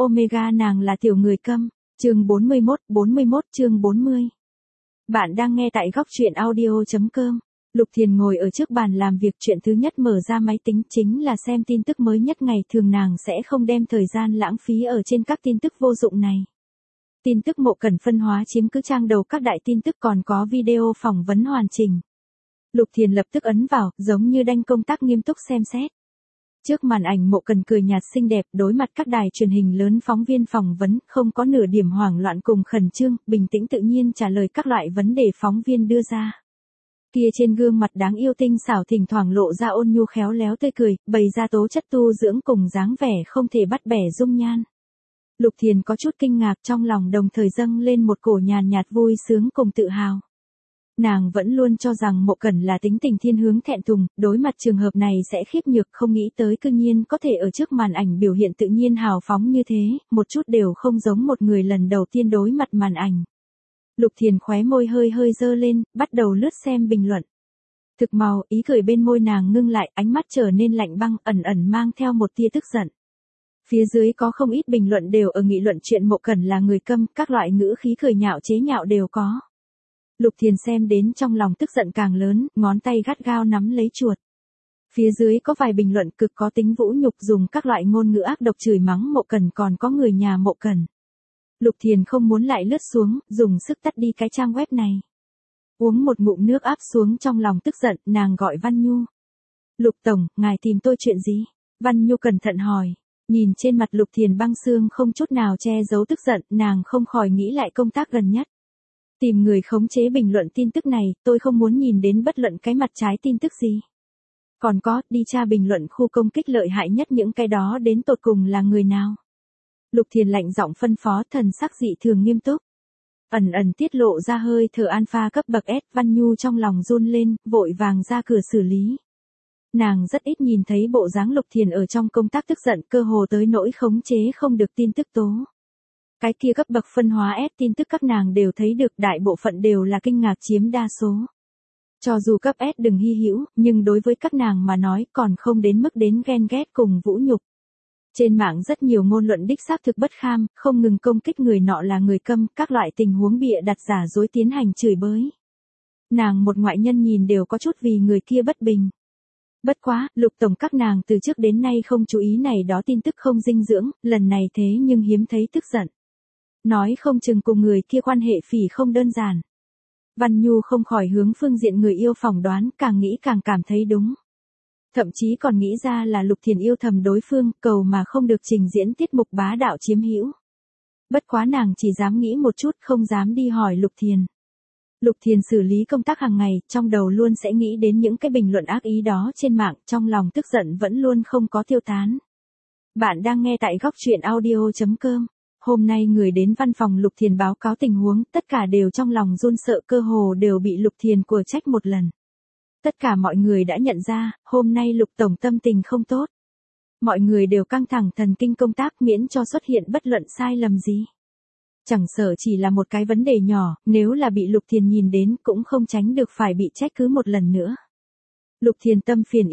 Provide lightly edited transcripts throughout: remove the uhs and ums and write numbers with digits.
Omega nàng là tiểu người câm. Chương 41 chương 40. Bạn đang nghe tại góc truyện audio.com. Lục Thiền ngồi ở trước bàn làm việc, chuyện thứ nhất mở ra máy tính chính là xem tin tức mới nhất ngày, thường nàng sẽ không đem thời gian lãng phí ở trên các tin tức vô dụng này. Tin tức Mộ Cẩn phân hóa chiếm cứ trang đầu các đại tin tức, còn có video phỏng vấn hoàn chỉnh. Lục Thiền lập tức ấn vào, giống như đang công tác nghiêm túc xem xét. Trước màn ảnh Mộ Cẩn cười nhạt xinh đẹp, đối mặt các đài truyền hình lớn phóng viên phỏng vấn, không có nửa điểm hoảng loạn cùng khẩn trương, bình tĩnh tự nhiên trả lời các loại vấn đề phóng viên đưa ra. Kia trên gương mặt đáng yêu tinh xảo thỉnh thoảng lộ ra ôn nhu khéo léo tươi cười, bày ra tố chất tu dưỡng cùng dáng vẻ không thể bắt bẻ dung nhan. Lục Thiền có chút kinh ngạc, trong lòng đồng thời dâng lên một cổ nhàn nhạt vui sướng cùng tự hào. Nàng vẫn luôn cho rằng Mộ Cẩn là tính tình thiên hướng thẹn thùng, đối mặt trường hợp này sẽ khiếp nhược, không nghĩ tới cư nhiên có thể ở trước màn ảnh biểu hiện tự nhiên hào phóng như thế, một chút đều không giống một người lần đầu tiên đối mặt màn ảnh. Lục Thiền khóe môi hơi dơ lên, bắt đầu lướt xem bình luận. Thực mau, ý cười bên môi nàng ngưng lại, ánh mắt trở nên lạnh băng, ẩn mang theo một tia tức giận. Phía dưới có không ít bình luận đều ở nghị luận chuyện Mộ Cẩn là người câm, các loại ngữ khí cười nhạo chế nhạo đều có. Lục Thiền xem đến trong lòng tức giận càng lớn, ngón tay gắt gao nắm lấy chuột. Phía dưới có vài bình luận cực có tính vũ nhục, dùng các loại ngôn ngữ ác độc chửi mắng Mộ Cẩn còn có người nhà Mộ Cẩn. Lục Thiền không muốn lại lướt xuống, dùng sức tắt đi cái trang web này. Uống một ngụm nước áp xuống trong lòng tức giận, nàng gọi Văn Nhu. Lục Tổng, ngài tìm tôi chuyện gì? Văn Nhu cẩn thận hỏi. Nhìn trên mặt Lục Thiền băng xương không chút nào che giấu tức giận, nàng không khỏi nghĩ lại công tác gần nhất. Tìm người khống chế bình luận tin tức này, tôi không muốn nhìn đến bất luận cái mặt trái tin tức gì. Còn có, đi tra bình luận khu công kích lợi hại nhất những cái đó đến tột cùng là người nào. Lục Thiền lạnh giọng phân phó, thần sắc dị thường nghiêm túc. Ẩn tiết lộ ra hơi thở alpha cấp bậc S, Văn Nhu trong lòng run lên, vội vàng ra cửa xử lý. Nàng rất ít nhìn thấy bộ dáng Lục Thiền ở trong công tác tức giận, cơ hồ tới nỗi khống chế không được tin tức tố. Cái kia cấp bậc phân hóa S tin tức các nàng đều thấy được, đại bộ phận đều là kinh ngạc chiếm đa số. Cho dù cấp S đừng hy hữu, nhưng đối với các nàng mà nói còn không đến mức đến ghen ghét cùng vũ nhục. Trên mạng rất nhiều ngôn luận đích xác thực bất kham, không ngừng công kích người nọ là người câm, các loại tình huống bịa đặt giả dối tiến hành chửi bới. Nàng một ngoại nhân nhìn đều có chút vì người kia bất bình. Bất quá, Lục Tổng các nàng từ trước đến nay không chú ý này đó tin tức không dinh dưỡng, lần này thế nhưng hiếm thấy tức giận. Nói không chừng cùng người kia quan hệ phỉ không đơn giản. Văn Nhu không khỏi hướng phương diện người yêu phỏng đoán, càng nghĩ càng cảm thấy đúng. Thậm chí còn nghĩ ra là Lục Thiền yêu thầm đối phương, cầu mà không được trình diễn tiết mục bá đạo chiếm hữu. Bất quá nàng chỉ dám nghĩ một chút, không dám đi hỏi Lục Thiền. Lục Thiền xử lý công tác hàng ngày, trong đầu luôn sẽ nghĩ đến những cái bình luận ác ý đó trên mạng, trong lòng tức giận vẫn luôn không có tiêu tán. Bạn đang nghe tại góc truyện audio.com. Hôm nay người đến văn phòng Lục Thiền báo cáo tình huống, tất cả đều trong lòng run sợ, cơ hồ đều bị Lục Thiền của trách một lần. Tất cả mọi người đã nhận ra, hôm nay Lục Tổng tâm tình không tốt. Mọi người đều căng thẳng thần kinh công tác, miễn cho xuất hiện bất luận sai lầm gì. Chẳng sợ chỉ là một cái vấn đề nhỏ, nếu là bị Lục Thiền nhìn đến cũng không tránh được phải bị trách cứ một lần nữa. Lục Thiền tâm phiền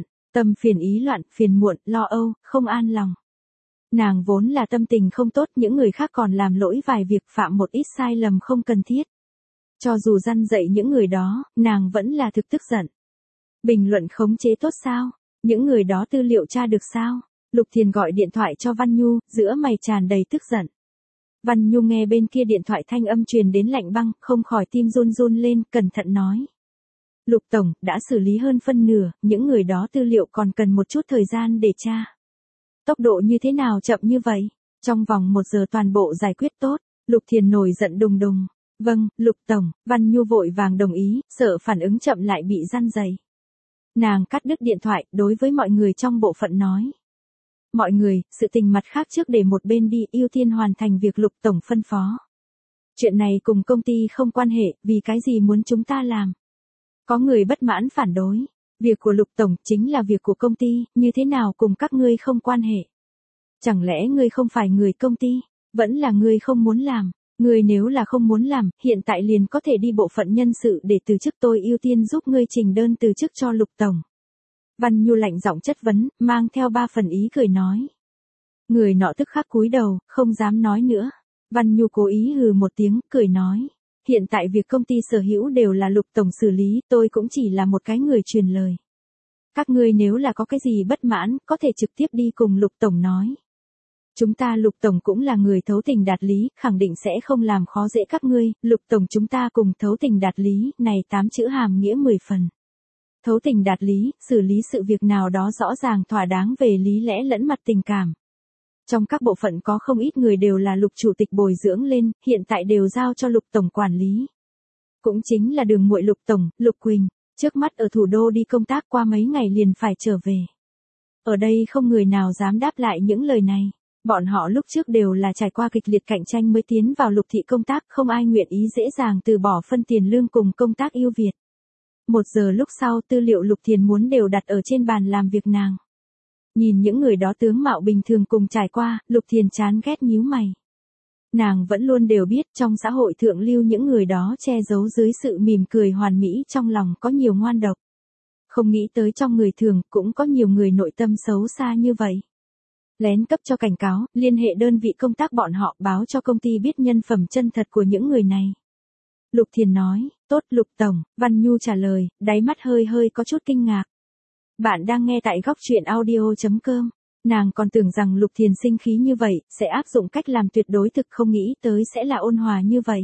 ý loạn, phiền muộn, lo âu, không an lòng. Nàng vốn là tâm tình không tốt, những người khác còn làm lỗi vài việc, phạm một ít sai lầm không cần thiết. Cho dù răn dạy những người đó, nàng vẫn là thực tức giận. Bình luận khống chế tốt sao? Những người đó tư liệu tra được sao? Lục Thiền gọi điện thoại cho Văn Nhu, giữa mày tràn đầy tức giận. Văn Nhu nghe bên kia điện thoại thanh âm truyền đến lạnh băng, không khỏi tim run lên, cẩn thận nói. Lục Tổng, đã xử lý hơn phân nửa, những người đó tư liệu còn cần một chút thời gian để tra. Tốc độ như thế nào chậm như vậy? Trong vòng 1 giờ toàn bộ giải quyết tốt. Lục Thiền nổi giận đùng đùng. Vâng, Lục Tổng, Văn Nhu vội vàng đồng ý, sợ phản ứng chậm lại bị răn dày. Nàng cắt đứt điện thoại, đối với mọi người trong bộ phận nói. Mọi người, sự tình mặt khác trước để một bên đi, ưu tiên hoàn thành việc Lục Tổng phân phó. Chuyện này cùng công ty không quan hệ, vì cái gì muốn chúng ta làm? Có người bất mãn phản đối. Việc của Lục Tổng chính là việc của công ty, như thế nào cùng các ngươi không quan hệ? Chẳng lẽ ngươi không phải người công ty? Vẫn là ngươi không muốn làm? Ngươi nếu là không muốn làm, hiện tại liền có thể đi bộ phận nhân sự để từ chức, tôi ưu tiên giúp ngươi trình đơn từ chức cho Lục Tổng. Văn Nhu lạnh giọng chất vấn, mang theo 3 phần ý cười nói. Người nọ tức khắc cúi đầu, không dám nói nữa. Văn Nhu cố ý hừ một tiếng, cười nói. Hiện tại việc công ty sở hữu đều là Lục tổng xử lý, tôi cũng chỉ là một cái người truyền lời. Các ngươi nếu là có cái gì bất mãn, có thể trực tiếp đi cùng Lục tổng nói. Chúng ta Lục tổng cũng là người thấu tình đạt lý, khẳng định sẽ không làm khó dễ các ngươi, Lục tổng chúng ta cùng thấu tình đạt lý, này 8 chữ hàm nghĩa 10 phần. Thấu tình đạt lý, xử lý sự việc nào đó rõ ràng thỏa đáng về lý lẽ lẫn mặt tình cảm. Trong các bộ phận có không ít người đều là Lục chủ tịch bồi dưỡng lên, hiện tại đều giao cho Lục tổng quản lý. Cũng chính là đường muội Lục tổng, Lục Quỳnh, trước mắt ở thủ đô đi công tác qua mấy ngày liền phải trở về. Ở đây không người nào dám đáp lại những lời này. Bọn họ lúc trước đều là trải qua kịch liệt cạnh tranh mới tiến vào Lục thị công tác, không ai nguyện ý dễ dàng từ bỏ phân tiền lương cùng công tác ưu việt. 1 giờ lúc sau tư liệu Lục Thiền muốn đều đặt ở trên bàn làm việc nàng. Nhìn những người đó tướng mạo bình thường cùng trải qua, Lục Thiền chán ghét nhíu mày. Nàng vẫn luôn đều biết trong xã hội thượng lưu những người đó che giấu dưới sự mỉm cười hoàn mỹ trong lòng có nhiều ngoan độc. Không nghĩ tới trong người thường cũng có nhiều người nội tâm xấu xa như vậy. Lén cấp cho cảnh cáo, liên hệ đơn vị công tác bọn họ báo cho công ty biết nhân phẩm chân thật của những người này. Lục Thiền nói, tốt Lục tổng, Văn Nhu trả lời, đáy mắt hơi hơi có chút kinh ngạc. Bạn đang nghe tại góc truyện audio.com. Nàng còn tưởng rằng Lục Thiền sinh khí như vậy, sẽ áp dụng cách làm tuyệt đối thực không nghĩ tới sẽ là ôn hòa như vậy.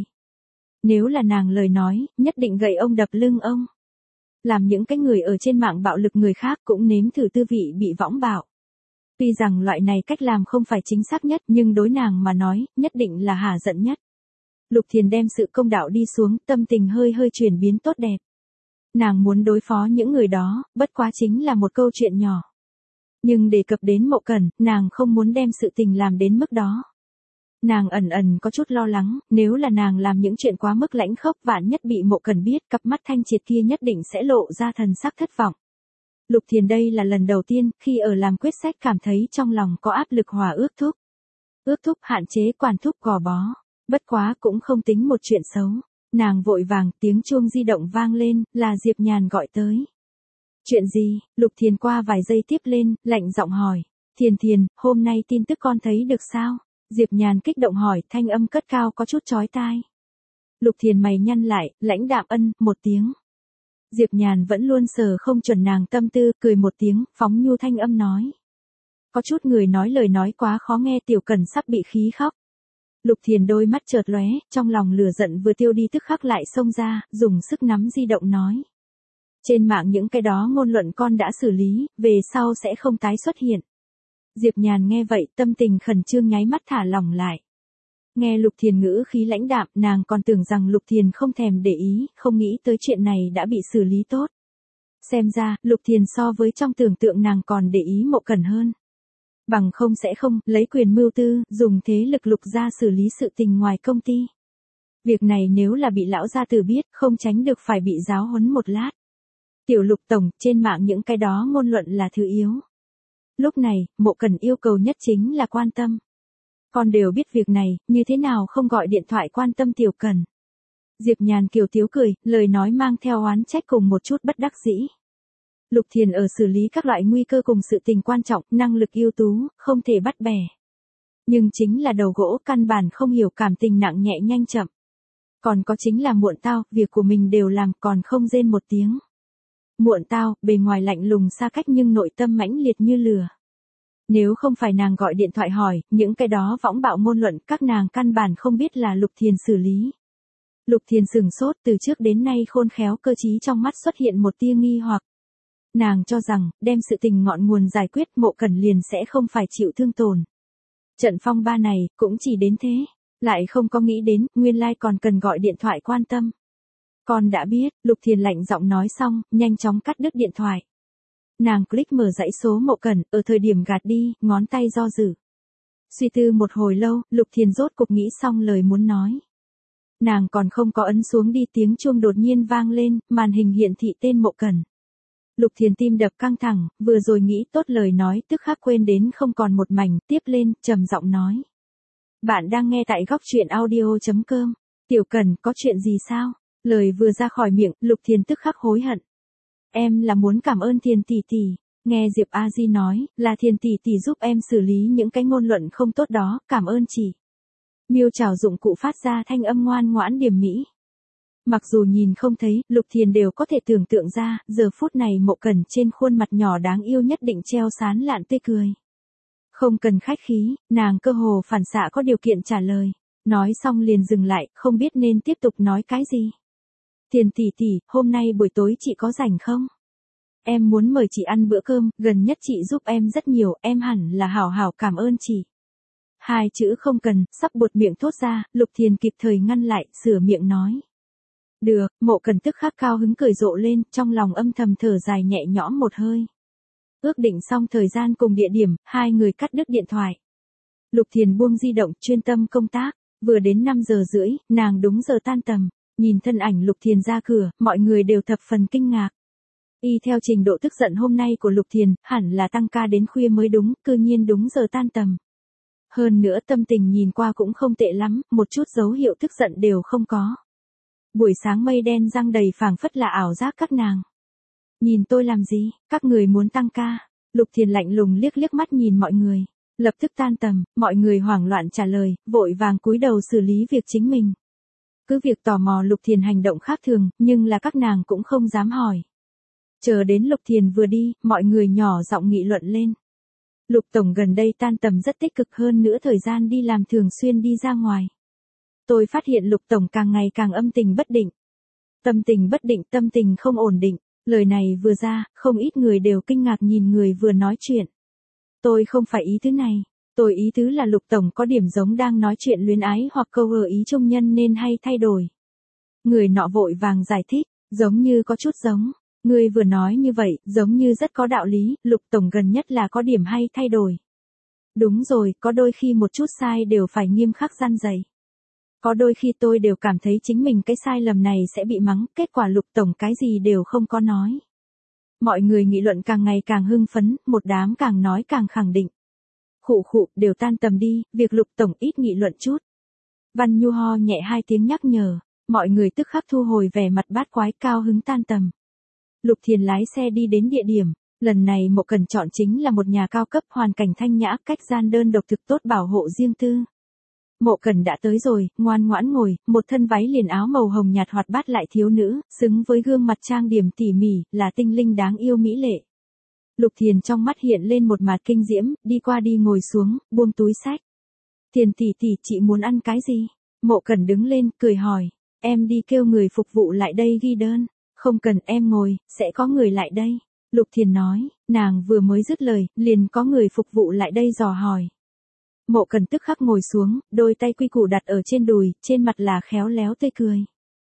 Nếu là nàng lời nói, nhất định gậy ông đập lưng ông. Làm những cái người ở trên mạng bạo lực người khác cũng nếm thử tư vị bị võng bạo. Tuy rằng loại này cách làm không phải chính xác nhất nhưng đối nàng mà nói, nhất định là hả giận nhất. Lục Thiền đem sự công đạo đi xuống, tâm tình hơi hơi chuyển biến tốt đẹp. Nàng muốn đối phó những người đó, bất quá chính là một câu chuyện nhỏ. Nhưng đề cập đến Mộ Cẩn, nàng không muốn đem sự tình làm đến mức đó. Nàng ẩn ẩn có chút lo lắng, nếu là nàng làm những chuyện quá mức lãnh khốc vạn nhất bị Mộ Cẩn biết, cặp mắt thanh triệt kia nhất định sẽ lộ ra thần sắc thất vọng. Lục Thiền đây là lần đầu tiên, khi ở làm quyết sách cảm thấy trong lòng có áp lực hòa ước thúc. Ước thúc hạn chế quản thúc gò bó. Bất quá cũng không tính một chuyện xấu. Nàng vội vàng, tiếng chuông di động vang lên, là Diệp Nhàn gọi tới. Chuyện gì? Lục Thiền qua vài giây tiếp lên, lạnh giọng hỏi. Thiền, hôm nay tin tức con thấy được sao? Diệp Nhàn kích động hỏi, thanh âm cất cao có chút chói tai. Lục Thiền mày nhăn lại, lãnh đạm một tiếng. Diệp Nhàn vẫn luôn sờ không chuẩn nàng tâm tư, cười một tiếng, phóng nhu thanh âm nói. Có chút người nói lời nói quá khó nghe, Tiểu Cẩn sắp bị khí khóc. Lục Thiền đôi mắt chợt lóe, trong lòng lửa giận vừa tiêu đi tức khắc lại xông ra, dùng sức nắm di động nói. Trên mạng những cái đó ngôn luận con đã xử lý, về sau sẽ không tái xuất hiện. Diệp Nhàn nghe vậy, tâm tình khẩn trương nháy mắt thả lỏng lại. Nghe Lục Thiền ngữ khí lãnh đạm, nàng còn tưởng rằng Lục Thiền không thèm để ý, không nghĩ tới chuyện này đã bị xử lý tốt. Xem ra, Lục Thiền so với trong tưởng tượng nàng còn để ý Mộ Cẩn hơn. Bằng không sẽ không, lấy quyền mưu tư, dùng thế lực Lục gia xử lý sự tình ngoài công ty. Việc này nếu là bị lão gia tử biết, không tránh được phải bị giáo huấn một lát. Tiểu Lục tổng, trên mạng những cái đó ngôn luận là thứ yếu. Lúc này, Mộ Cẩn yêu cầu nhất chính là quan tâm. Con đều biết việc này, như thế nào không gọi điện thoại quan tâm Tiểu Cẩn. Diệp Nhàn kiều tiếu cười, lời nói mang theo oán trách cùng một chút bất đắc dĩ. Lục Thiền ở xử lý các loại nguy cơ cùng sự tình quan trọng, năng lực ưu tú, không thể bắt bẻ. Nhưng chính là đầu gỗ căn bản không hiểu cảm tình nặng nhẹ nhanh chậm. Còn có chính là muộn tao, việc của mình đều làm còn không rên một tiếng. Muộn tao, bề ngoài lạnh lùng xa cách nhưng nội tâm mãnh liệt như lửa. Nếu không phải nàng gọi điện thoại hỏi, những cái đó võng bạo ngôn luận các nàng căn bản không biết là Lục Thiền xử lý. Lục Thiền sửng sốt, từ trước đến nay khôn khéo cơ trí trong mắt xuất hiện một tia nghi hoặc. Nàng cho rằng, đem sự tình ngọn nguồn giải quyết Mộ Cẩn liền sẽ không phải chịu thương tổn. Trận phong ba này, cũng chỉ đến thế. Lại không có nghĩ đến, nguyên lai còn cần gọi điện thoại quan tâm. Con đã biết, Lục Thiền lạnh giọng nói xong, nhanh chóng cắt đứt điện thoại. Nàng click mở dãy số Mộ Cẩn, ở thời điểm gạt đi, ngón tay do dự. Suy tư một hồi lâu, Lục Thiền rốt cục nghĩ xong lời muốn nói. Nàng còn không có ấn xuống đi, tiếng chuông đột nhiên vang lên, màn hình hiển thị tên Mộ Cẩn. Lục Thiền tim đập căng thẳng, vừa rồi nghĩ tốt lời nói tức khắc quên đến không còn một mảnh, tiếp lên, trầm giọng nói. Bạn đang nghe tại góc truyện audio.com. Tiểu Cẩn, có chuyện gì sao? Lời vừa ra khỏi miệng, Lục Thiền tức khắc hối hận. Em là muốn cảm ơn Thiền tỷ tỷ. Nghe Diệp A Di nói, là Thiền tỷ tỷ giúp em xử lý những cái ngôn luận không tốt đó, cảm ơn chị. Miêu chào dụng cụ phát ra thanh âm ngoan ngoãn điềm mỹ. Mặc dù nhìn không thấy, Lục Thiền đều có thể tưởng tượng ra, giờ phút này Mộ Cẩn trên khuôn mặt nhỏ đáng yêu nhất định treo sán lạn tươi cười. Không cần khách khí, nàng cơ hồ phản xạ có điều kiện trả lời. Nói xong liền dừng lại, không biết nên tiếp tục nói cái gì. Thiền tỷ tỷ, hôm nay buổi tối chị có rảnh không? Em muốn mời chị ăn bữa cơm, gần nhất chị giúp em rất nhiều, em hẳn là hảo hảo cảm ơn chị. Hai chữ không cần, sắp buột miệng thốt ra, Lục Thiền kịp thời ngăn lại, sửa miệng nói. Được, Mộ Cẩn tức khắc cao hứng cười rộ lên, trong lòng âm thầm thở dài nhẹ nhõm một hơi. Ước định xong thời gian cùng địa điểm, hai người cắt đứt điện thoại. Lục Thiền buông di động, chuyên tâm công tác, vừa đến 5 giờ rưỡi, nàng đúng giờ tan tầm, nhìn thân ảnh Lục Thiền ra cửa, mọi người đều thập phần kinh ngạc. Y theo trình độ tức giận hôm nay của Lục Thiền, hẳn là tăng ca đến khuya mới đúng, cư nhiên đúng giờ tan tầm. Hơn nữa tâm tình nhìn qua cũng không tệ lắm, một chút dấu hiệu tức giận đều không có. Buổi sáng mây đen giăng đầy phảng phất là ảo giác các nàng. Nhìn tôi làm gì, các người muốn tăng ca. Lục Thiền lạnh lùng liếc liếc mắt nhìn mọi người. Lập tức tan tầm, mọi người hoảng loạn trả lời, vội vàng cúi đầu xử lý việc chính mình. Cứ việc tò mò Lục Thiền hành động khác thường, nhưng là các nàng cũng không dám hỏi. Chờ đến Lục Thiền vừa đi, mọi người nhỏ giọng nghị luận lên. Lục Tổng gần đây tan tầm rất tích cực, hơn nữa thời gian đi làm thường xuyên đi ra ngoài. Tôi phát hiện Lục Tổng càng ngày càng âm tình bất định. Tâm tình bất định, tâm tình không ổn định. Lời này vừa ra, không ít người đều kinh ngạc nhìn người vừa nói chuyện. Tôi không phải ý tứ này. Tôi ý tứ là Lục Tổng có điểm giống đang nói chuyện luyến ái hoặc câu gợi ý trung nhân nên hay thay đổi. Người nọ vội vàng giải thích, giống như có chút giống. Người vừa nói như vậy, giống như rất có đạo lý, Lục Tổng gần nhất là có điểm hay thay đổi. Đúng rồi, có đôi khi một chút sai đều phải nghiêm khắc răn dày. Có đôi khi tôi đều cảm thấy chính mình cái sai lầm này sẽ bị mắng, kết quả Lục Tổng cái gì đều không có nói. Mọi người nghị luận càng ngày càng hưng phấn, một đám càng nói càng khẳng định. Khụ khụ, đều tan tầm đi, việc Lục Tổng ít nghị luận chút. Văn Nhu ho nhẹ hai tiếng nhắc nhở, mọi người tức khắc thu hồi vẻ mặt bát quái cao hứng tan tầm. Lục Thiền lái xe đi đến địa điểm, lần này Mộ Cẩn chọn chính là một nhà cao cấp hoàn cảnh thanh nhã, cách gian đơn độc thực tốt bảo hộ riêng tư. Mộ Cẩn đã tới rồi, ngoan ngoãn ngồi, một thân váy liền áo màu hồng nhạt hoạt bát lại thiếu nữ, xứng với gương mặt trang điểm tỉ mỉ, là tinh linh đáng yêu mỹ lệ. Lục Thiền trong mắt hiện lên một mặt kinh diễm, đi qua đi ngồi xuống, buông túi sách. Thiền tỷ tỷ, chị muốn ăn cái gì? Mộ Cẩn đứng lên, cười hỏi, em đi kêu người phục vụ lại đây ghi đơn. Không cần, em ngồi, sẽ có người lại đây. Lục Thiền nói, nàng vừa mới dứt lời, liền có người phục vụ lại đây dò hỏi. Mộ Cẩn tức khắc ngồi xuống, đôi tay quy củ đặt ở trên đùi, trên mặt là khéo léo tươi cười.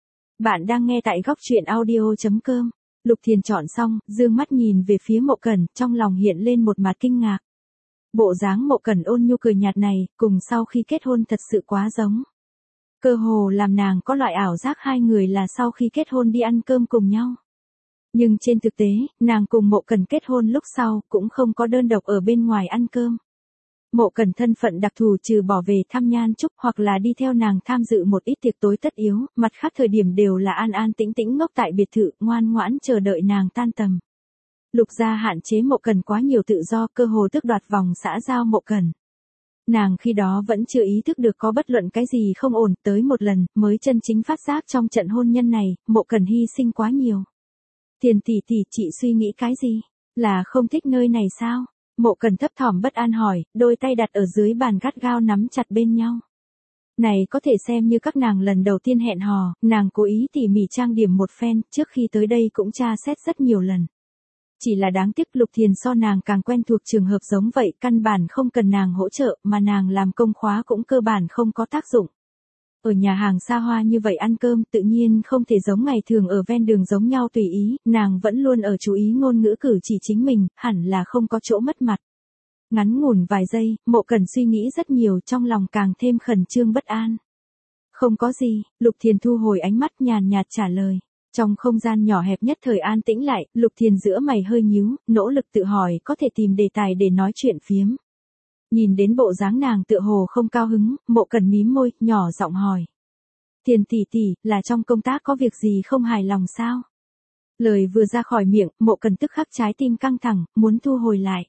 Bạn đang nghe tại góc truyện audio.com. Lục Thiền chọn xong, dương mắt nhìn về phía Mộ Cẩn, trong lòng hiện lên một mặt kinh ngạc. Bộ dáng Mộ Cẩn ôn nhu cười nhạt này, cùng sau khi kết hôn thật sự quá giống. Cơ hồ làm nàng có loại ảo giác hai người là sau khi kết hôn đi ăn cơm cùng nhau. Nhưng trên thực tế, nàng cùng Mộ Cẩn kết hôn lúc sau, cũng không có đơn độc ở bên ngoài ăn cơm. Mộ Cẩn thân phận đặc thù trừ bỏ về thăm nhan chúc hoặc là đi theo nàng tham dự một ít tiệc tối tất yếu, mặt khác thời điểm đều là an an tĩnh tĩnh ngốc tại biệt thự, ngoan ngoãn chờ đợi nàng tan tầm. Lục gia hạn chế Mộ Cẩn quá nhiều tự do, cơ hồ tước đoạt vòng xã giao Mộ Cẩn. Nàng khi đó vẫn chưa ý thức được có bất luận cái gì không ổn, tới một lần, mới chân chính phát giác trong trận hôn nhân này, Mộ Cẩn hy sinh quá nhiều. Thiền tỷ tỷ, chị suy nghĩ cái gì? Là không thích nơi này sao? Mộ Cẩn thấp thỏm bất an hỏi, đôi tay đặt ở dưới bàn gắt gao nắm chặt bên nhau. Này có thể xem như các nàng lần đầu tiên hẹn hò, nàng cố ý tỉ mỉ trang điểm một phen, trước khi tới đây cũng tra xét rất nhiều lần. Chỉ là đáng tiếc Lục Thiền so nàng càng quen thuộc trường hợp giống vậy, căn bản không cần nàng hỗ trợ, mà nàng làm công khóa cũng cơ bản không có tác dụng. Ở nhà hàng xa hoa như vậy ăn cơm tự nhiên không thể giống ngày thường ở ven đường giống nhau tùy ý, nàng vẫn luôn ở chú ý ngôn ngữ cử chỉ chính mình, hẳn là không có chỗ mất mặt. Ngắn ngủn vài giây, Mộ Cẩn suy nghĩ rất nhiều, trong lòng càng thêm khẩn trương bất an. Không có gì, Lục Thiền thu hồi ánh mắt nhàn nhạt trả lời. Trong không gian nhỏ hẹp nhất thời an tĩnh lại, Lục Thiền giữa mày hơi nhíu, nỗ lực tự hỏi có thể tìm đề tài để nói chuyện phiếm. Nhìn đến bộ dáng nàng tựa hồ không cao hứng, Mộ Cẩn mím môi, nhỏ giọng hỏi. Thiền tỷ tỷ, là trong công tác có việc gì không hài lòng sao? Lời vừa ra khỏi miệng, Mộ Cần tức khắc trái tim căng thẳng, muốn thu hồi lại.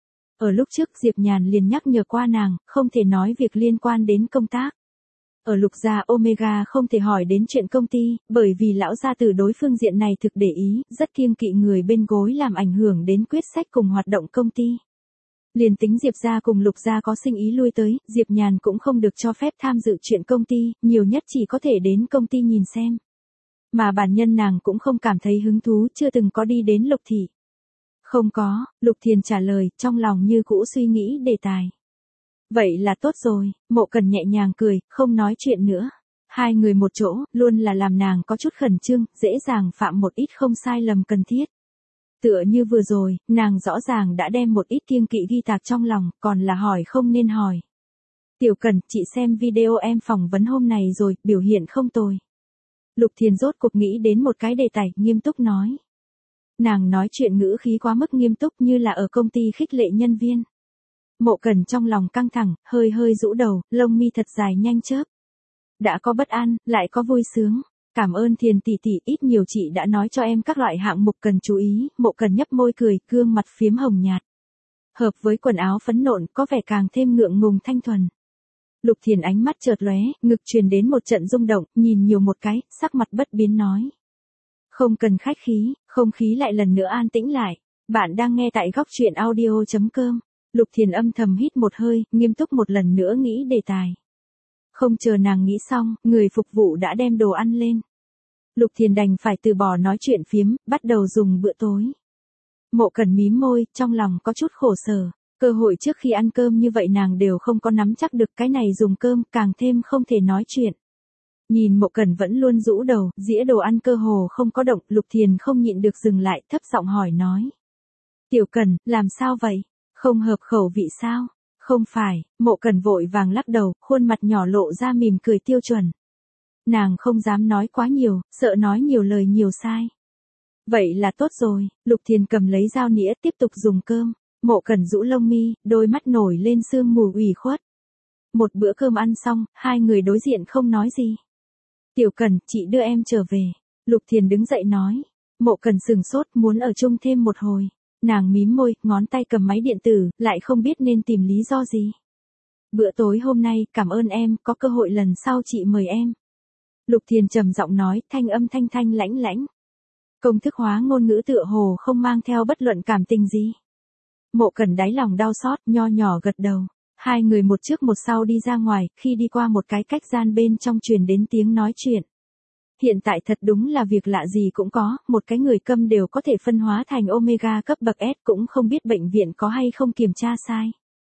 Ở lúc trước Diệp Nhàn liền nhắc nhở qua nàng, không thể nói việc liên quan đến công tác. Ở Lục gia Omega không thể hỏi đến chuyện công ty, bởi vì lão gia tử đối phương diện này thực để ý, rất kiêng kỵ người bên gối làm ảnh hưởng đến quyết sách cùng hoạt động công ty. Liền tính Diệp gia cùng Lục gia có sinh ý lui tới, Diệp Nhàn cũng không được cho phép tham dự chuyện công ty, nhiều nhất chỉ có thể đến công ty nhìn xem. Mà bản nhân nàng cũng không cảm thấy hứng thú, chưa từng có đi đến Lục thị. Không có, Lục Thiền trả lời, trong lòng như cũ suy nghĩ đề tài. Vậy là tốt rồi, Mộ Cần nhẹ nhàng cười, không nói chuyện nữa. Hai người một chỗ, luôn là làm nàng có chút khẩn trương, dễ dàng phạm một ít không sai lầm cần thiết. Tựa như vừa rồi, nàng rõ ràng đã đem một ít kiêng kỵ ghi tạc trong lòng, còn là hỏi không nên hỏi. Tiểu Cần, chị xem video em phỏng vấn hôm này rồi, biểu hiện không tồi. Lục Thiền rốt cuộc nghĩ đến một cái đề tài, nghiêm túc nói. Nàng nói chuyện ngữ khí quá mức nghiêm túc như là ở công ty khích lệ nhân viên. Mộ Cần trong lòng căng thẳng, hơi hơi rũ đầu, lông mi thật dài nhanh chớp. Đã có bất an, lại có vui sướng. Cảm ơn Thiền tỷ tỷ, ít nhiều chị đã nói cho em các loại hạng mục cần chú ý. Mộ Cần nhấp môi cười, gương mặt phiếm hồng nhạt. Hợp với quần áo phấn nộn, có vẻ càng thêm ngượng ngùng thanh thuần. Lục Thiền ánh mắt chợt lóe, ngực truyền đến một trận rung động, nhìn nhiều một cái, sắc mặt bất biến nói. Không cần khách khí, không khí lại lần nữa an tĩnh lại. Bạn đang nghe tại góc truyện audio.com. Lục Thiền âm thầm hít một hơi, nghiêm túc một lần nữa nghĩ đề tài. Không chờ nàng nghĩ xong, người phục vụ đã đem đồ ăn lên. Lục Thiền đành phải từ bỏ nói chuyện phiếm, bắt đầu dùng bữa tối. Mộ Cần mím môi, trong lòng có chút khổ sở. Cơ hội trước khi ăn cơm như vậy nàng đều không có nắm chắc được, cái này dùng cơm càng thêm không thể nói chuyện. Nhìn Mộ Cần vẫn luôn rũ đầu, dĩa đồ ăn cơ hồ không có động, Lục Thiền không nhịn được dừng lại, thấp giọng hỏi nói. Tiểu Cần, làm sao vậy? Không hợp khẩu vị sao? Không phải, Mộ Cần vội vàng lắc đầu, khuôn mặt nhỏ lộ ra mỉm cười tiêu chuẩn. Nàng không dám nói quá nhiều, sợ nói nhiều lời nhiều sai. Vậy là tốt rồi, Lục Thiền cầm lấy dao nĩa tiếp tục dùng cơm. Mộ Cần rũ lông mi, đôi mắt nổi lên sương mù ủy khuất. Một bữa cơm ăn xong, hai người đối diện không nói gì. Tiểu Cần, chị đưa em trở về. Lục Thiền đứng dậy nói. Mộ Cần sừng sốt, muốn ở chung thêm một hồi. Nàng mím môi, ngón tay cầm máy điện tử, lại không biết nên tìm lý do gì. Bữa tối hôm nay, cảm ơn em, có cơ hội lần sau chị mời em. Lục Thiền trầm giọng nói, thanh âm thanh thanh lãnh lãnh. Công thức hóa ngôn ngữ tựa hồ không mang theo bất luận cảm tình gì. Mộ Cần đáy lòng đau xót, nho nhỏ gật đầu. Hai người một trước một sau đi ra ngoài, khi đi qua một cái cách gian bên trong truyền đến tiếng nói chuyện. Hiện tại thật đúng là việc lạ gì cũng có, một cái người câm đều có thể phân hóa thành Omega cấp bậc S, cũng không biết bệnh viện có hay không kiểm tra sai.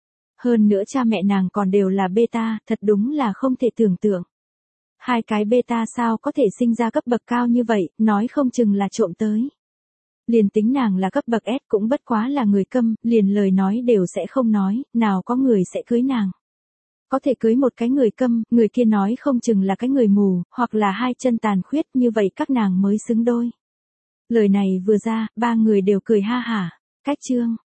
Hơn nữa cha mẹ nàng còn đều là beta, thật đúng là không thể tưởng tượng. Hai cái beta sao có thể sinh ra cấp bậc cao như vậy, nói không chừng là trộm tới. Liền tính nàng là cấp bậc S cũng bất quá là người câm, liền lời nói đều sẽ không nói, nào có người sẽ cưới nàng. Có thể cưới một cái người câm, người kia nói không chừng là cái người mù, hoặc là hai chân tàn khuyết, như vậy các nàng mới xứng đôi. Lời này vừa ra, ba người đều cười ha hả. Cách chương